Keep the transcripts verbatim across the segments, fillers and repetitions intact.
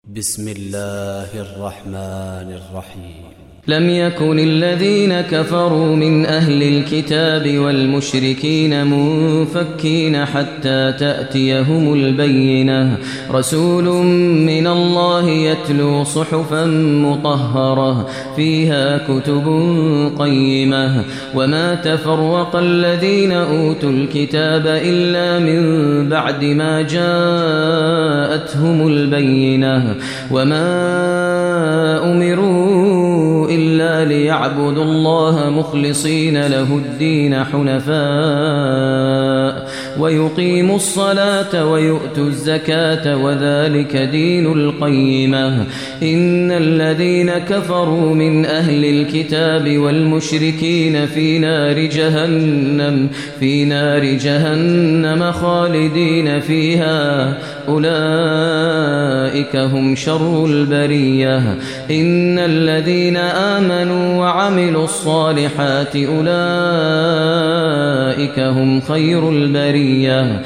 بسم الله الرحمن الرحيم. لم يكن الذين كفروا من أهل الكتاب والمشركين منفكين حتى تأتيهم البينة رسول من الله يتلو صحفا مطهرة فيها كتب قيمة وما تفرق الذين أوتوا الكتاب إلا من بعد ما جاءتهم البينة وما أمروا إلا ليعبدوا الله مخلصين له الدين حنفاء ويقيموا الصلاة ويؤتوا الزكاة وذلك دين القيمة. إن الذين كفروا من أهل الكتاب والمشركين في نار جهنم في نار جهنم خالدين فيها أولئك هم شر البرية. إن الذين آمنوا وعملوا الصالحات أولئك هم خير البرية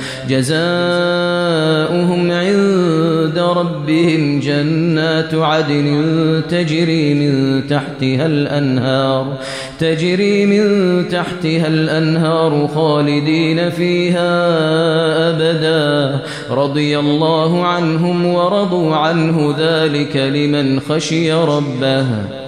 جزاؤهم عند ربهم جنات عدن تجري من تحتها الأنهار تجري من تحتها الأنهار خالدين فيها أبدا رضي الله عنهم ورضوا عنه ذلك لمن خشي ربه.